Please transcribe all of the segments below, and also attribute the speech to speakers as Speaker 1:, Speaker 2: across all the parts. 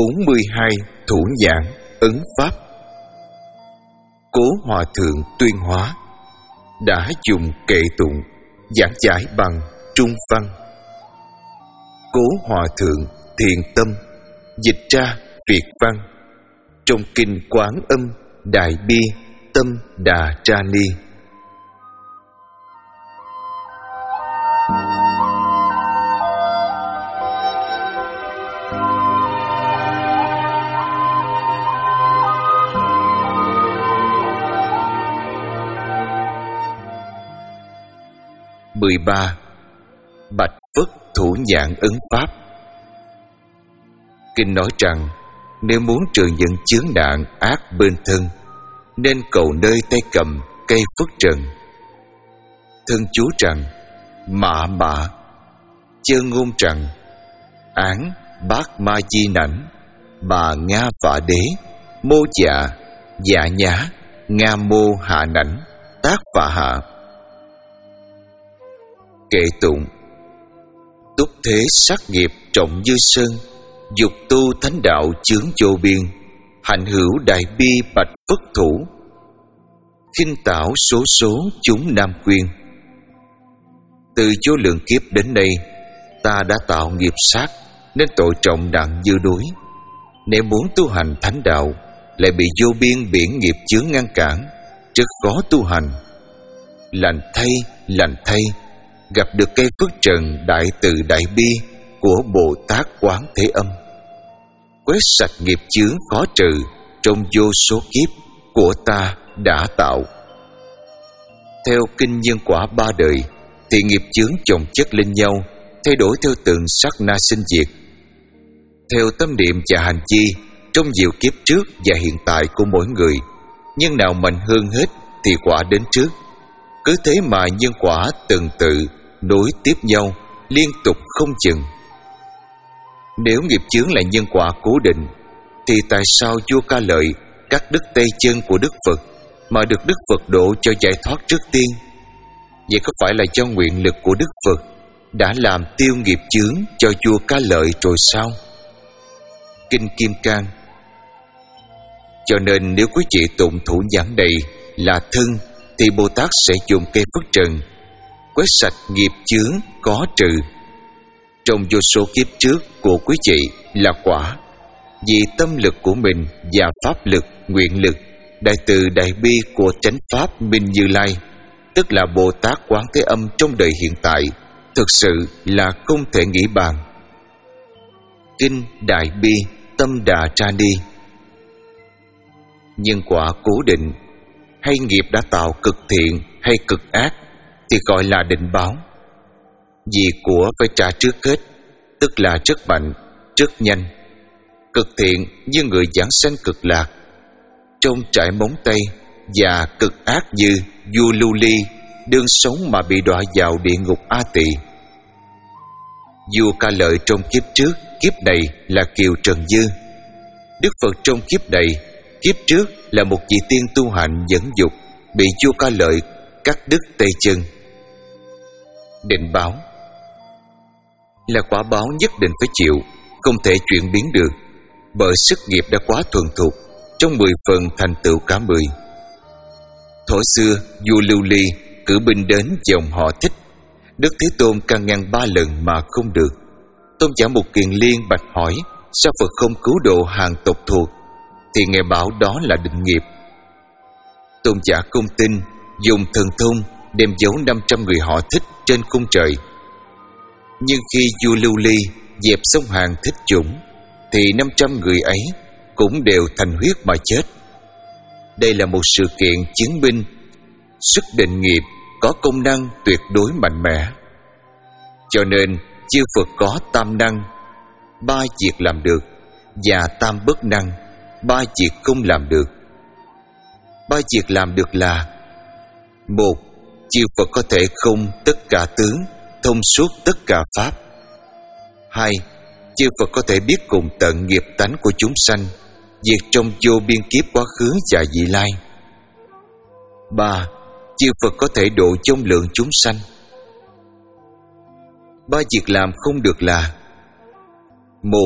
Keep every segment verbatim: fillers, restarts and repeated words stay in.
Speaker 1: bốn mươi hai thủ nhãn ấn pháp. Cố Hòa Thượng Tuyên Hóa đã dùng kệ tụng giảng giải bằng Trung văn. Cố Hòa Thượng Thiện Tâm dịch ra Việt văn trong kinh Quán Âm Đại Bi Tâm Đà Tra Ni. mười ba. Bạch Phất Thủ Nhãn Ấn Pháp. Kinh nói rằng nếu muốn trừ những chướng nạn ác bên thân, nên cầu nơi tay cầm cây phất trần. Thân chú rằng mạ mạ, chơ ngôn rằng án bát ma di nảnh, bà nga phạ đế, mô dạ, dạ nhá, nga mô hạ nảnh, tác phạ hạ. Kệ tụng: túc thế sát nghiệp trọng như sơn, dục tu thánh đạo chướng vô biên, hạnh hữu đại bi bạch phất thủ, khinh tảo số số chúng nam quyên. Từ vô lượng kiếp đến nay, ta đã tạo nghiệp sát nên tội trọng nặng như núi. Nếu muốn tu hành thánh đạo, lại bị vô biên biển nghiệp chướng ngăn cản, rất khó tu hành. Lành thay, lành thay, gặp được cây phước trần đại từ đại bi của Bồ Tát Quán Thế Âm, quét sạch nghiệp chướng khó trừ trong vô số kiếp của ta đã tạo. Theo kinh nhân quả ba đời, thì nghiệp chướng chồng chất lên nhau, thay đổi theo từng sát na sinh diệt. Theo tâm niệm và hành chi trong nhiều kiếp trước và hiện tại của mỗi người, nhân nào mạnh hơn hết thì quả đến trước. Cứ thế mà nhân quả từng tự nối tiếp nhau, liên tục không chừng. Nếu nghiệp chướng là nhân quả cố định, thì tại sao vua Ca Lợi cắt đứt tay chân của Đức Phật mà được Đức Phật độ cho giải thoát trước tiên? Vậy có phải là do nguyện lực của Đức Phật đã làm tiêu nghiệp chướng cho vua Ca Lợi rồi sao? Kinh Kim Cang. Cho nên nếu quý vị tụng thủ nhãn này là thân, thì Bồ Tát sẽ dùng cây phất trần quét sạch nghiệp chướng có trừ trong vô số kiếp trước của quý vị là quả. Vì tâm lực của mình và pháp lực, nguyện lực, đại từ đại bi của chánh pháp Minh Như Lai, tức là Bồ Tát Quán Thế Âm trong đời hiện tại, thực sự là không thể nghĩ bàn. Kinh Đại Bi Tâm Đà Tra Ni. Nhân quả cố định, hay nghiệp đã tạo cực thiện hay cực ác, thì gọi là định báo. Vì của phải trả trước hết, tức là rất mạnh, rất nhanh. Cực thiện như người giảng sanh cực lạc trong trại móng tay, và cực ác như vua Lưu Ly đương sống mà bị đọa vào địa ngục A Tỳ. Vua Ca Lợi trong kiếp trước, kiếp này là Kiều Trần Dư. Đức Phật trong kiếp này, kiếp trước là một vị tiên tu hành dẫn dục, bị vua Ca Lợi cắt đứt tay chân. Định báo là quả báo nhất định phải chịu, không thể chuyển biến được, bởi sức nghiệp đã quá thuần thục, trong mười phần thành tựu cả mười. Thuở xưa, vua Lưu Ly cử binh đến dòng họ Thích. Đức Thế Tôn can ngăn ba lần mà không được. Tôn giả Mục Kiền Liên bạch hỏi sao Phật không cứu độ hàng tộc thuộc, thì Ngài bảo đó là định nghiệp. Tôn giả không tin, dùng thần thông đem giấu năm trăm người họ Thích trên khung trời. Nhưng khi vua Lưu Ly dẹp xong hàng Thích chủng, thì năm trăm người ấy cũng đều thành huyết mà chết. Đây là một sự kiện chứng minh sức định nghiệp có công năng tuyệt đối mạnh mẽ. Cho nên chư Phật có tam năng, ba việc làm được, và tam bất năng, ba việc không làm được. Ba việc làm được là: một, chư Phật có thể không tất cả tướng, thông suốt tất cả pháp. Hai, chư Phật có thể biết cùng tận nghiệp tánh của chúng sanh, diệt trong vô biên kiếp quá khứ và vị lai. Ba, chư Phật có thể độ trong lượng chúng sanh. Ba việc làm không được là: một,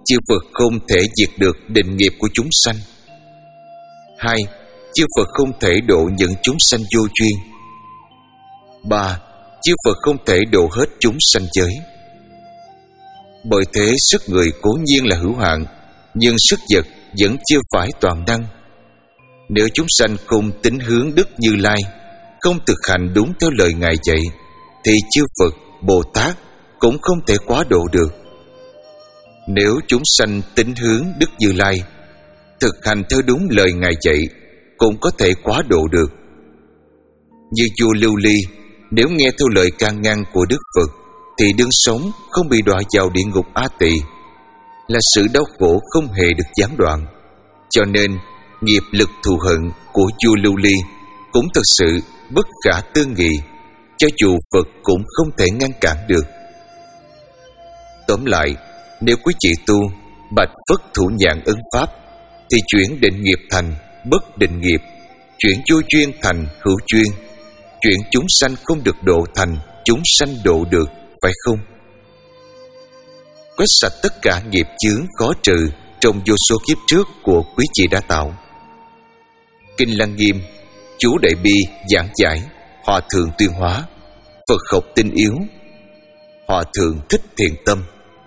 Speaker 1: chư Phật không thể diệt được định nghiệp của chúng sanh. Hai, chư Phật không thể độ những chúng sanh vô duyên. Ba, chư Phật không thể độ hết chúng sanh giới. Bởi thế sức người cố nhiên là hữu hạn, nhưng sức vật vẫn chưa phải toàn năng. Nếu chúng sanh không tín hướng Đức Như Lai, không thực hành đúng theo lời Ngài dạy, thì chư Phật, Bồ Tát cũng không thể quá độ được. Nếu chúng sanh tín hướng Đức Như Lai, thực hành theo đúng lời Ngài dạy, cũng có thể quá độ được. Như vua Lưu Ly, nếu nghe theo lời can ngăn của Đức Phật, thì đương sống không bị đọa vào địa ngục A Tỳ, là sự đau khổ không hề được gián đoạn. Cho nên nghiệp lực thù hận của vua Lưu Ly cũng thật sự bất khả tư nghị, cho dù Phật cũng không thể ngăn cản được. Tóm lại, nếu quý chị tu bạch Phất Thủ Nhãn Ấn Pháp, thì chuyển định nghiệp thành bất định nghiệp, chuyển vô duyên thành hữu duyên, chuyển chúng sanh không được độ thành chúng sanh độ được, phải không? Quét sạch tất cả nghiệp chướng khó trừ trong vô số kiếp trước của quý chị đã tạo. Kinh Lăng Nghiêm, chú Đại Bi giảng giải, Hòa Thượng Tuyên Hóa, Phật học tinh yếu, Hòa Thượng Thích Thiền Tâm.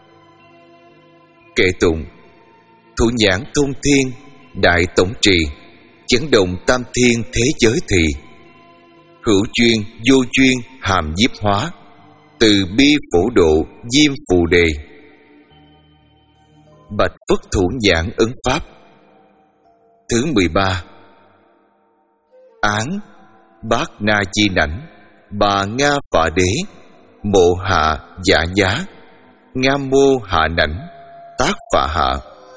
Speaker 1: Kệ tụng: Thủ nhãn thông thiên, đại tổng trì, chấn động tam thiên thế giới thị. Hữu duyên vô duyên hàm nhiếp hóa, từ bi phổ độ diêm phù đề. Bạch Phất Thủ Nhãn Ấn Pháp. Thứ mười ba. Án Bát Na Di Nảnh, Bà Nga Phạ Đế, Mộ Hạ Dạ Nhá, Nga Mô Hạ Nảnh, Tác Phạ Hạ.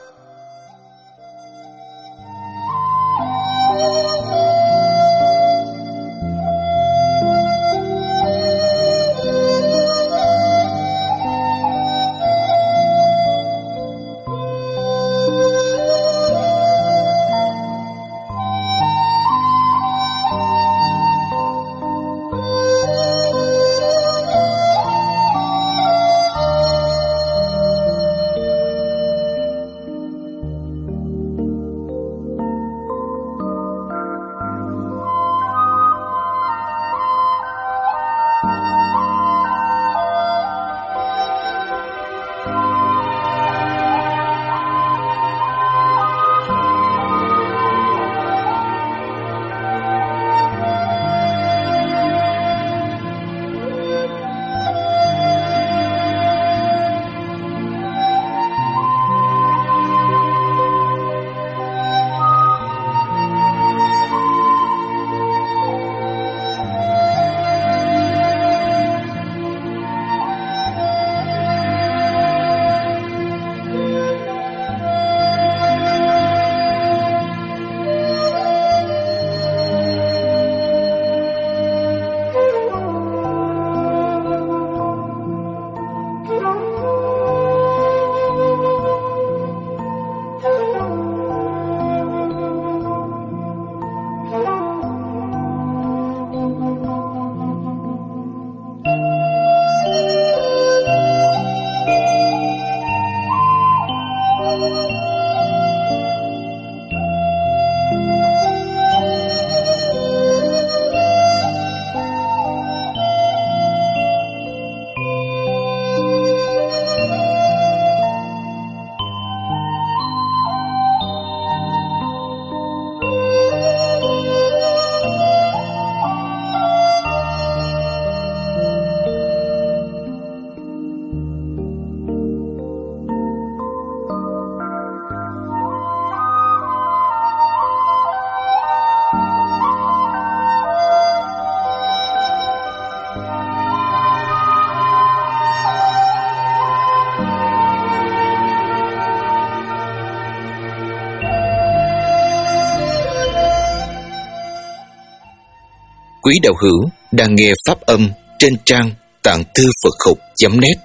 Speaker 1: Quý đạo hữu đang nghe pháp âm trên trang tạng thư Phật học chấm net.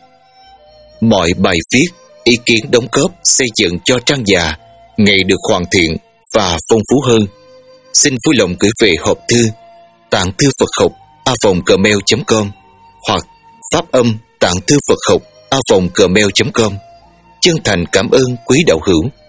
Speaker 1: Mọi bài viết, ý kiến đóng góp xây dựng cho trang già ngày được hoàn thiện và phong phú hơn. Xin vui lòng gửi về hộp thư tạng thư Phật học a vòng gmail chấm com hoặc pháp âm tạng thư Phật học a vòng gmail chấm com. chân thành cảm ơn quý đạo hữu